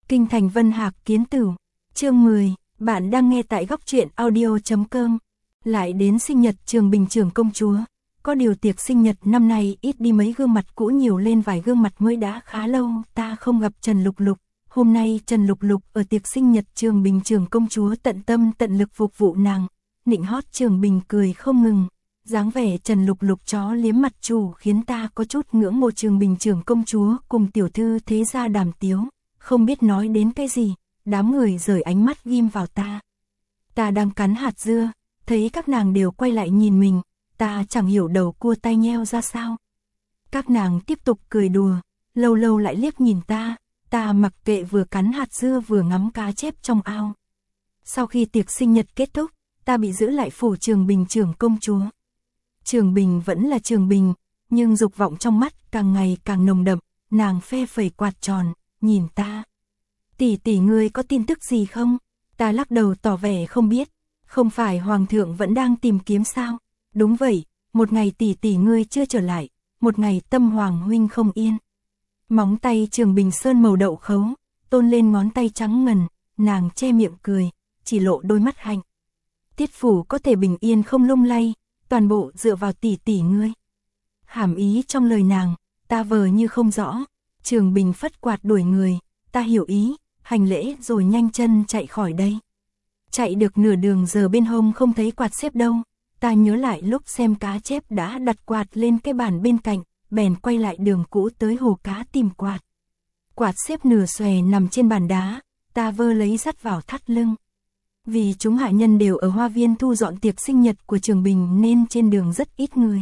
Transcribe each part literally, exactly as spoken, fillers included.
Kinh thành Vân Hạc Kiến Tửu, chương mười, bạn đang nghe tại góc truyện audio chấm com. Lại đến sinh nhật Trường Bình trưởng công chúa, có điều tiệc sinh nhật năm nay ít đi mấy gương mặt cũ, nhiều lên vài gương mặt mới, đã khá lâu ta không gặp Trần Lục Lục. Hôm nay Trần Lục Lục ở tiệc sinh nhật Trường Bình trưởng công chúa tận tâm tận lực phục vụ nàng, nịnh hót Trường Bình cười không ngừng. Dáng vẻ Trần Lục Lục chó liếm mặt chủ khiến ta có chút ngưỡng mộ Trường Bình trưởng công chúa cùng tiểu thư thế gia Đàm Tiếu, không biết nói đến cái gì, đám người rời ánh mắt ghim vào ta. Ta đang cắn hạt dưa, thấy các nàng đều quay lại nhìn mình, ta chẳng hiểu đầu cua tay nheo ra sao. Các nàng tiếp tục cười đùa, lâu lâu lại liếc nhìn ta, ta mặc kệ, vừa cắn hạt dưa vừa ngắm cá chép trong ao. Sau khi tiệc sinh nhật kết thúc, ta bị giữ lại phủ Trường Bình trưởng công chúa. Trường Bình vẫn là Trường Bình, nhưng dục vọng trong mắt càng ngày càng nồng đậm, nàng phe phẩy quạt tròn, nhìn ta. Tỷ tỷ ngươi có tin tức gì không? Ta lắc đầu tỏ vẻ không biết. Không phải Hoàng thượng vẫn đang tìm kiếm sao? Đúng vậy, một ngày tỷ tỷ ngươi chưa trở lại, một ngày tâm Hoàng huynh không yên. Móng tay Trường Bình sơn màu đậu khấu, tôn lên ngón tay trắng ngần, nàng che miệng cười, chỉ lộ đôi mắt hạnh. Tiết phủ có thể bình yên không lung lay, toàn bộ dựa vào tỷ tỷ ngươi. Hàm ý trong lời nàng, ta vờ như không rõ. Trường Bình phất quạt đuổi người, ta hiểu ý, hành lễ rồi nhanh chân chạy khỏi đây. Chạy được nửa đường giờ bên hông không thấy quạt xếp đâu, ta nhớ lại lúc xem cá chép đã đặt quạt lên cái bàn bên cạnh, bèn quay lại đường cũ tới hồ cá tìm quạt. Quạt xếp nửa xòe nằm trên bàn đá, ta vơ lấy dắt vào thắt lưng. Vì chúng hạ nhân đều ở hoa viên thu dọn tiệc sinh nhật của Trường Bình nên trên đường rất ít người.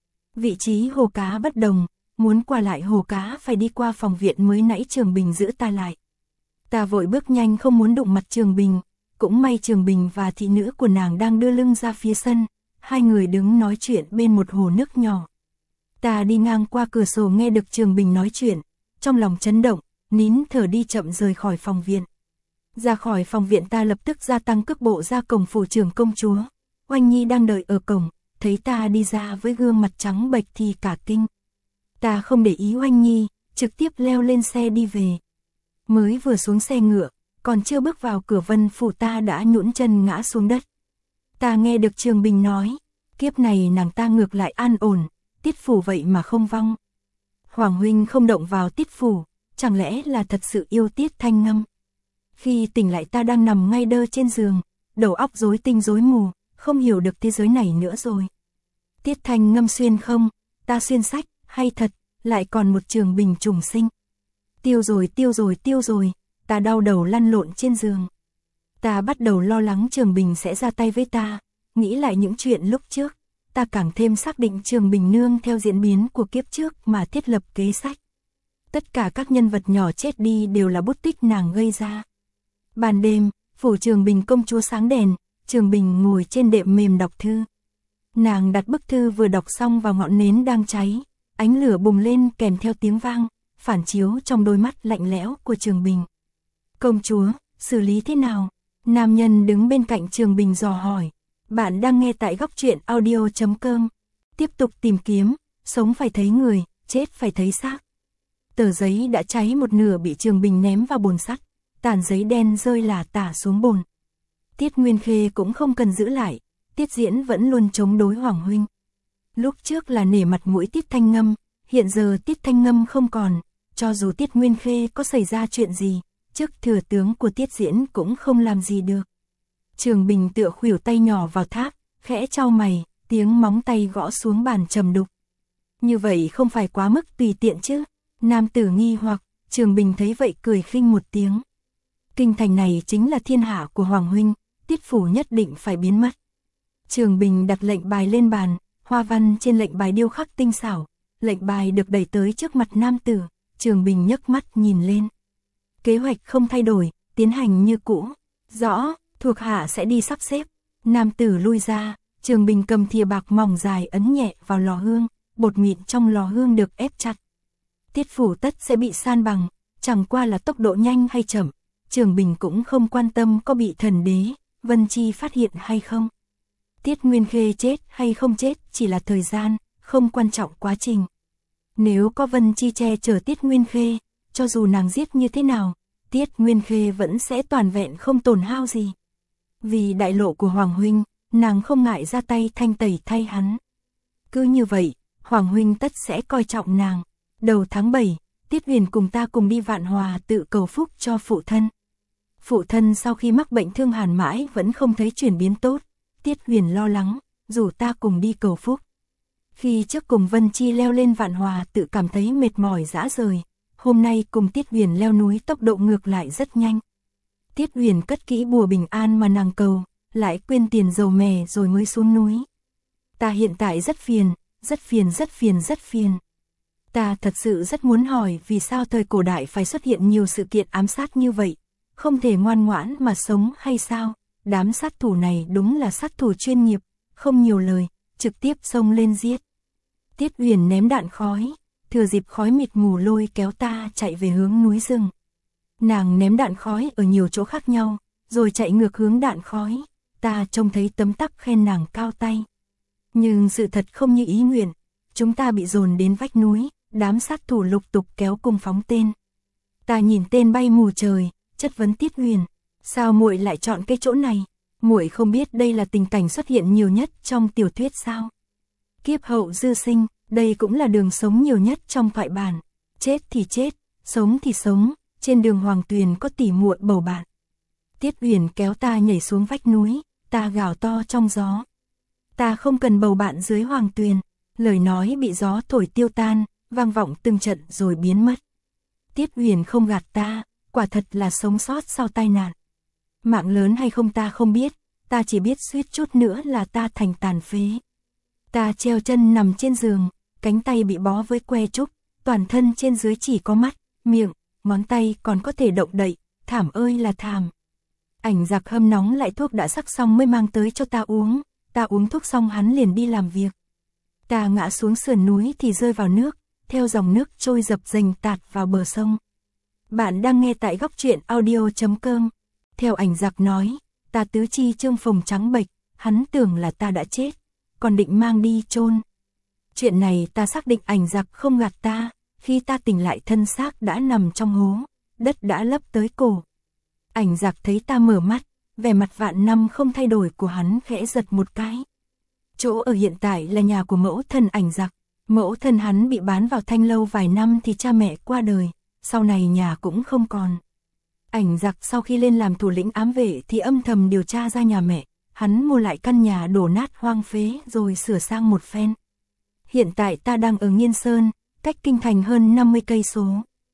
Vị trí hồ cá bất đồng, muốn qua lại hồ cá phải đi qua phòng viện, mới nãy Trường Bình giữ ta lại. Ta vội bước nhanh không muốn đụng mặt Trường Bình, cũng may Trường Bình và thị nữ của nàng đang đưa lưng ra phía sân, hai người đứng nói chuyện bên một hồ nước nhỏ. Ta đi ngang qua cửa sổ nghe được Trường Bình nói chuyện, trong lòng chấn động, nín thở đi chậm rời khỏi phòng viện. Ra khỏi phòng viện ta lập tức gia tăng cước bộ ra cổng phủ trưởng công chúa. Oanh Nhi đang đợi ở cổng, thấy ta đi ra với gương mặt trắng bệch thì cả kinh. Ta không để ý Oanh Nhi, trực tiếp leo lên xe đi về. Mới vừa xuống xe ngựa, còn chưa bước vào cửa Vân phủ ta đã nhũn chân ngã xuống đất. Ta nghe được Trường Bình nói, kiếp này nàng ta ngược lại an ổn, Tiết phủ vậy mà không vong. Hoàng huynh không động vào Tiết phủ, chẳng lẽ là thật sự yêu Tiết Thanh Ngâm? Khi tỉnh lại ta đang nằm ngay đơ trên giường, đầu óc rối tinh rối mù, không hiểu được thế giới này nữa rồi. Tiết Thanh Ngâm xuyên không, ta xuyên sách, hay thật, lại còn một Trường Bình trùng sinh. Tiêu rồi tiêu rồi tiêu rồi, ta đau đầu lăn lộn trên giường. Ta bắt đầu lo lắng Trường Bình sẽ ra tay với ta, nghĩ lại những chuyện lúc trước, ta càng thêm xác định Trường Bình nương theo diễn biến của kiếp trước mà thiết lập kế sách. Tất cả các nhân vật nhỏ chết đi đều là bút tích nàng gây ra. Ban đêm, phủ Trường Bình công chúa sáng đèn, Trường Bình ngồi trên đệm mềm đọc thư. Nàng đặt bức thư vừa đọc xong vào ngọn nến đang cháy, ánh lửa bùng lên kèm theo tiếng vang, phản chiếu trong đôi mắt lạnh lẽo của Trường Bình. Công chúa, xử lý thế nào? Nam nhân đứng bên cạnh Trường Bình dò hỏi. Bạn đang nghe tại góc truyện audio chấm com. Tiếp tục tìm kiếm, sống phải thấy người, chết phải thấy xác. Tờ giấy đã cháy một nửa bị Trường Bình ném vào bồn sắt, tàn giấy đen rơi lả tả xuống bồn. Tiết Nguyên Khê cũng không cần giữ lại, Tiết Diễn vẫn luôn chống đối Hoàng huynh. Lúc trước là nể mặt mũi Tiết Thanh Ngâm, hiện giờ Tiết Thanh Ngâm không còn, cho dù Tiết Nguyên Khê có xảy ra chuyện gì, chức thừa tướng của Tiết Diễn cũng không làm gì được. Trường Bình tựa khuỷu tay nhỏ vào tháp, khẽ chau mày, tiếng móng tay gõ xuống bàn trầm đục. Như vậy không phải quá mức tùy tiện chứ? Nam tử nghi hoặc, Trường Bình thấy vậy cười khinh một tiếng. Kinh thành này chính là thiên hạ của Hoàng huynh, Tiết phủ nhất định phải biến mất. Trường Bình đặt lệnh bài lên bàn, hoa văn trên lệnh bài điêu khắc tinh xảo, lệnh bài được đẩy tới trước mặt nam tử, Trường Bình nhấc mắt nhìn lên. Kế hoạch không thay đổi, tiến hành như cũ. Rõ, thuộc hạ sẽ đi sắp xếp. Nam tử lui ra, Trường Bình cầm thìa bạc mỏng dài ấn nhẹ vào lò hương, bột mịn trong lò hương được ép chặt. Tiết phủ tất sẽ bị san bằng, chẳng qua là tốc độ nhanh hay chậm, Trường Bình cũng không quan tâm có bị thần đế, Vân Chi phát hiện hay không. Tiết Nguyên Khê chết hay không chết chỉ là thời gian, không quan trọng quá trình. Nếu có Vân Chi che chở Tiết Nguyên Khê, cho dù nàng giết như thế nào, Tiết Nguyên Khê vẫn sẽ toàn vẹn không tổn hao gì. Vì đại lộ của Hoàng Huynh, nàng không ngại ra tay thanh tẩy thay hắn. Cứ như vậy, Hoàng Huynh tất sẽ coi trọng nàng. Đầu tháng bảy, Tiết Huyền cùng ta cùng đi Vạn Hòa tự cầu phúc cho phụ thân. Phụ thân sau khi mắc bệnh thương hàn mãi vẫn không thấy chuyển biến tốt. Tiết Huyền lo lắng, rủ ta cùng đi cầu phúc. Khi trước cùng Vân Chi leo lên Vạn Hòa tự cảm thấy mệt mỏi rã rời. Hôm nay cùng Tiết Huyền leo núi tốc độ ngược lại rất nhanh. Tiết Huyền cất kỹ bùa bình an mà nàng cầu, lại quên tiền dầu mè rồi mới xuống núi. Ta hiện tại rất phiền, rất phiền rất phiền rất phiền. Ta thật sự rất muốn hỏi vì sao thời cổ đại phải xuất hiện nhiều sự kiện ám sát như vậy, không thể ngoan ngoãn mà sống hay sao? Đám sát thủ này đúng là sát thủ chuyên nghiệp, không nhiều lời, trực tiếp xông lên giết. Tiết Huyền ném đạn khói, thừa dịp khói mịt mù lôi kéo ta chạy về hướng núi rừng. Nàng ném đạn khói ở nhiều chỗ khác nhau, rồi chạy ngược hướng đạn khói, ta trông thấy tấm tắc khen nàng cao tay. Nhưng sự thật không như ý nguyện, chúng ta bị dồn đến vách núi, đám sát thủ lục tục kéo cung phóng tên. Ta nhìn tên bay mù trời, chất vấn Tiết Huyền, sao muội lại chọn cái chỗ này? Muội không biết đây là tình cảnh xuất hiện nhiều nhất trong tiểu thuyết sao? Kiếp hậu dư sinh, đây cũng là đường sống nhiều nhất trong thoại bản. Chết thì chết, sống thì sống, trên đường Hoàng Tuyền có tỉ muội bầu bạn. Tiết Huyền kéo ta nhảy xuống vách núi, ta gào to trong gió. Ta không cần bầu bạn dưới Hoàng Tuyền, lời nói bị gió thổi tiêu tan, vang vọng từng trận rồi biến mất. Tiết Huyền không gạt ta, quả thật là sống sót sau tai nạn. Mạng lớn hay không ta không biết, ta chỉ biết suýt chút nữa là ta thành tàn phế. Ta treo chân nằm trên giường, cánh tay bị bó với que trúc, toàn thân trên dưới chỉ có mắt, miệng, ngón tay còn có thể động đậy, thảm ơi là thảm. Ảnh giặc hâm nóng lại thuốc đã sắc xong mới mang tới cho ta uống, ta uống thuốc xong hắn liền đi làm việc. Ta ngã xuống sườn núi thì rơi vào nước, theo dòng nước trôi dập dềnh tạt vào bờ sông. Bạn đang nghe tại góc truyện audio chấm com. Theo ảnh giặc nói, ta tứ chi trương phồng trắng bệch, hắn tưởng là ta đã chết, còn định mang đi chôn. Chuyện này ta xác định ảnh giặc không gạt ta, khi ta tỉnh lại thân xác đã nằm trong hố, đất đã lấp tới cổ. Ảnh giặc thấy ta mở mắt, vẻ mặt vạn năm không thay đổi của hắn khẽ giật một cái. Chỗ ở hiện tại là nhà của mẫu thân ảnh giặc, mẫu thân hắn bị bán vào Thanh Lâu vài năm thì cha mẹ qua đời, sau này nhà cũng không còn. Ảnh giặc sau khi lên làm thủ lĩnh ám vệ thì âm thầm điều tra ra nhà mẹ, hắn mua lại căn nhà đổ nát hoang phế rồi sửa sang một phen. Hiện tại ta đang ở Nghiên Sơn, cách kinh thành hơn năm mươi cây số.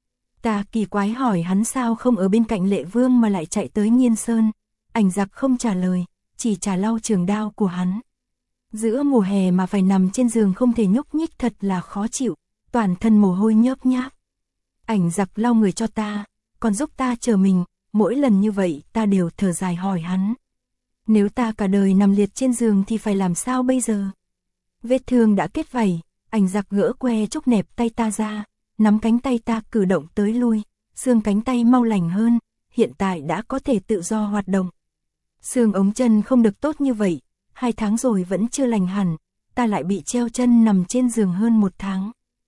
Ta kỳ quái hỏi hắn sao không ở bên cạnh Lệ Vương mà lại chạy tới Nghiên Sơn. Ảnh giặc không trả lời, chỉ trả lau trường đao của hắn. Giữa mùa hè mà phải nằm trên giường không thể nhúc nhích thật là khó chịu, toàn thân mồ hôi nhớp nháp. Ảnh giặc lau người cho ta, còn giúp ta chờ mình, mỗi lần như vậy ta đều thở dài hỏi hắn. Nếu ta cả đời nằm liệt trên giường thì phải làm sao bây giờ? Vết thương đã kết vảy, ảnh giặc gỡ que trúc nẹp tay ta ra, nắm cánh tay ta cử động tới lui, xương cánh tay mau lành hơn, hiện tại đã có thể tự do hoạt động. Xương ống chân không được tốt như vậy, hai tháng rồi vẫn chưa lành hẳn, ta lại bị treo chân nằm trên giường hơn một tháng.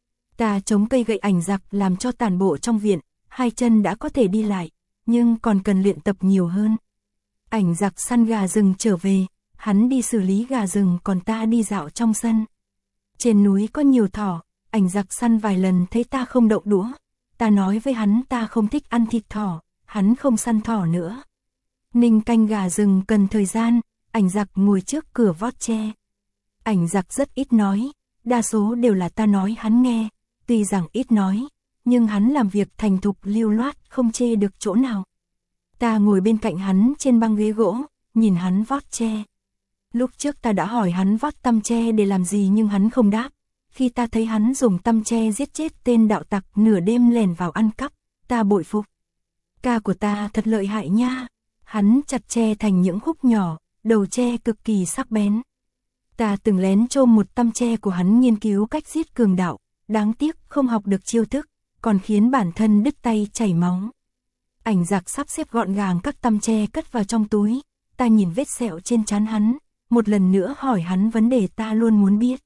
Ta chống cây gậy ảnh giặc làm cho tản bộ trong viện, hai chân đã có thể đi lại, nhưng còn cần luyện tập nhiều hơn. Ảnh giặc săn gà rừng trở về, hắn đi xử lý gà rừng còn ta đi dạo trong sân. Trên núi có nhiều thỏ, ảnh giặc săn vài lần thấy ta không động đũa. Ta nói với hắn ta không thích ăn thịt thỏ, hắn không săn thỏ nữa. Ninh canh gà rừng cần thời gian, ảnh giặc ngồi trước cửa vót tre. Ảnh giặc rất ít nói, đa số đều là ta nói hắn nghe, tuy rằng ít nói, nhưng hắn làm việc thành thục lưu loát không chê được chỗ nào. Ta ngồi bên cạnh hắn trên băng ghế gỗ, nhìn hắn vót tre. Lúc trước ta đã hỏi hắn vót tăm tre để làm gì nhưng hắn không đáp. Khi ta thấy hắn dùng tăm tre giết chết tên đạo tặc nửa đêm lèn vào ăn cắp, ta bội phục. Ca của ta thật lợi hại nha. Hắn chặt tre thành những khúc nhỏ, đầu tre cực kỳ sắc bén. Ta từng lén chôm một tăm tre của hắn nghiên cứu cách giết cường đạo, đáng tiếc không học được chiêu thức, còn khiến bản thân đứt tay chảy máu. Ảnh giặc sắp xếp gọn gàng các tăm tre cất vào trong túi, ta nhìn vết sẹo trên trán hắn, một lần nữa hỏi hắn vấn đề ta luôn muốn biết.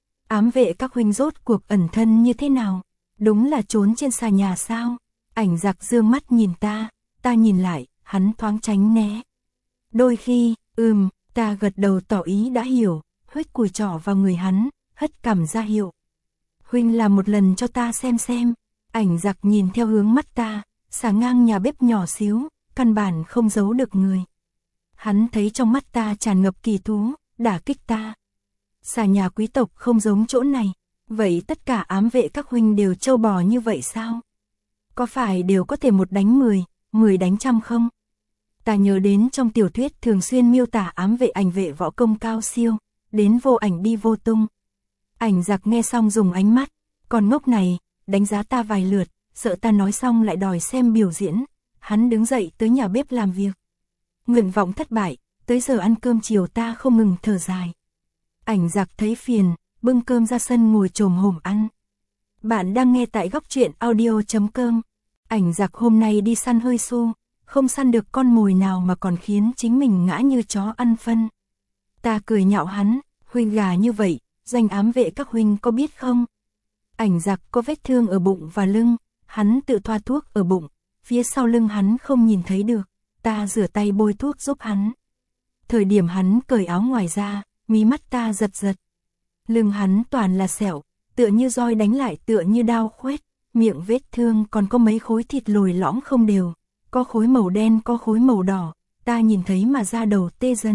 Ám vệ các huynh rốt cuộc ẩn thân như thế nào? Đúng là trốn trên xà nhà sao? Ảnh giặc dương mắt nhìn ta, ta nhìn lại, hắn thoáng tránh né. Đôi khi, ừm, ta gật đầu tỏ ý đã hiểu, huých cùi trỏ vào người hắn, hất cằm ra hiệu. Huynh làm một lần cho ta xem xem. Ảnh giặc nhìn theo hướng mắt ta, xả ngang nhà bếp nhỏ xíu, căn bản không giấu được người. Hắn thấy trong mắt ta tràn ngập kỳ thú, đả kích ta. Xà nhà quý tộc không giống chỗ này, vậy tất cả ám vệ các huynh đều trâu bò như vậy sao? Có phải đều có thể một đánh mười, mười đánh trăm không? Ta nhớ đến trong tiểu thuyết thường xuyên miêu tả ám vệ ảnh vệ võ công cao siêu, đến vô ảnh đi vô tung. Ảnh giặc nghe xong dùng ánh mắt, còn ngốc này, đánh giá ta vài lượt, sợ ta nói xong lại đòi xem biểu diễn. Hắn đứng dậy tới nhà bếp làm việc. Nguyện vọng thất bại, tới giờ ăn cơm chiều ta không ngừng thở dài. Ảnh giặc thấy phiền, bưng cơm ra sân ngồi chồm hổm ăn. Bạn đang nghe tại góc truyện audio chấm com. Ảnh giặc hôm nay đi săn hơi xu, không săn được con mồi nào mà còn khiến chính mình ngã như chó ăn phân. Ta cười nhạo hắn, huynh gà như vậy, danh ám vệ các huynh có biết không? Ảnh giặc có vết thương ở bụng và lưng, hắn tự thoa thuốc ở bụng, phía sau lưng hắn không nhìn thấy được, ta rửa tay bôi thuốc giúp hắn. Thời điểm hắn cởi áo ngoài ra, mí mắt ta giật giật. Lưng hắn toàn là sẹo, tựa như roi đánh lại tựa như đao khoét, miệng vết thương còn có mấy khối thịt lồi lõm không đều, có khối màu đen có khối màu đỏ, ta nhìn thấy mà da đầu tê dần.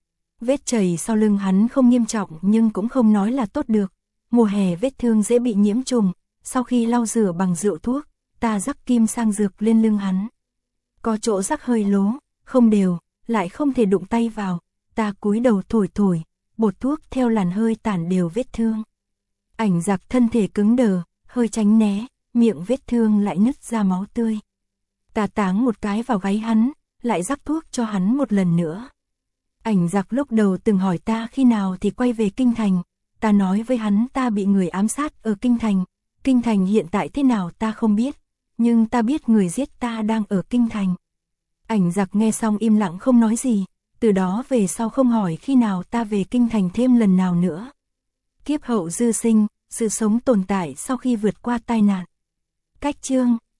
Vết chảy sau lưng hắn không nghiêm trọng nhưng cũng không nói là tốt được. Mùa hè vết thương dễ bị nhiễm trùng, sau khi lau rửa bằng rượu thuốc, ta rắc kim sang dược lên lưng hắn. Có chỗ rắc hơi lố, không đều, lại không thể đụng tay vào, ta cúi đầu thổi thổi, bột thuốc theo làn hơi tản đều vết thương. Ảnh giặc thân thể cứng đờ, hơi tránh né, miệng vết thương lại nứt ra máu tươi. Ta táng một cái vào gáy hắn, lại rắc thuốc cho hắn một lần nữa. Ảnh giặc lúc đầu từng hỏi ta khi nào thì quay về Kinh Thành. Ta nói với hắn ta bị người ám sát ở Kinh Thành. Kinh Thành hiện tại thế nào ta không biết, nhưng ta biết người giết ta đang ở Kinh Thành. Ảnh giặc nghe xong im lặng không nói gì, từ đó về sau không hỏi khi nào ta về Kinh Thành thêm lần nào nữa. Kiếp hậu dư sinh, sự sống tồn tại sau khi vượt qua tai nạn. Cách chương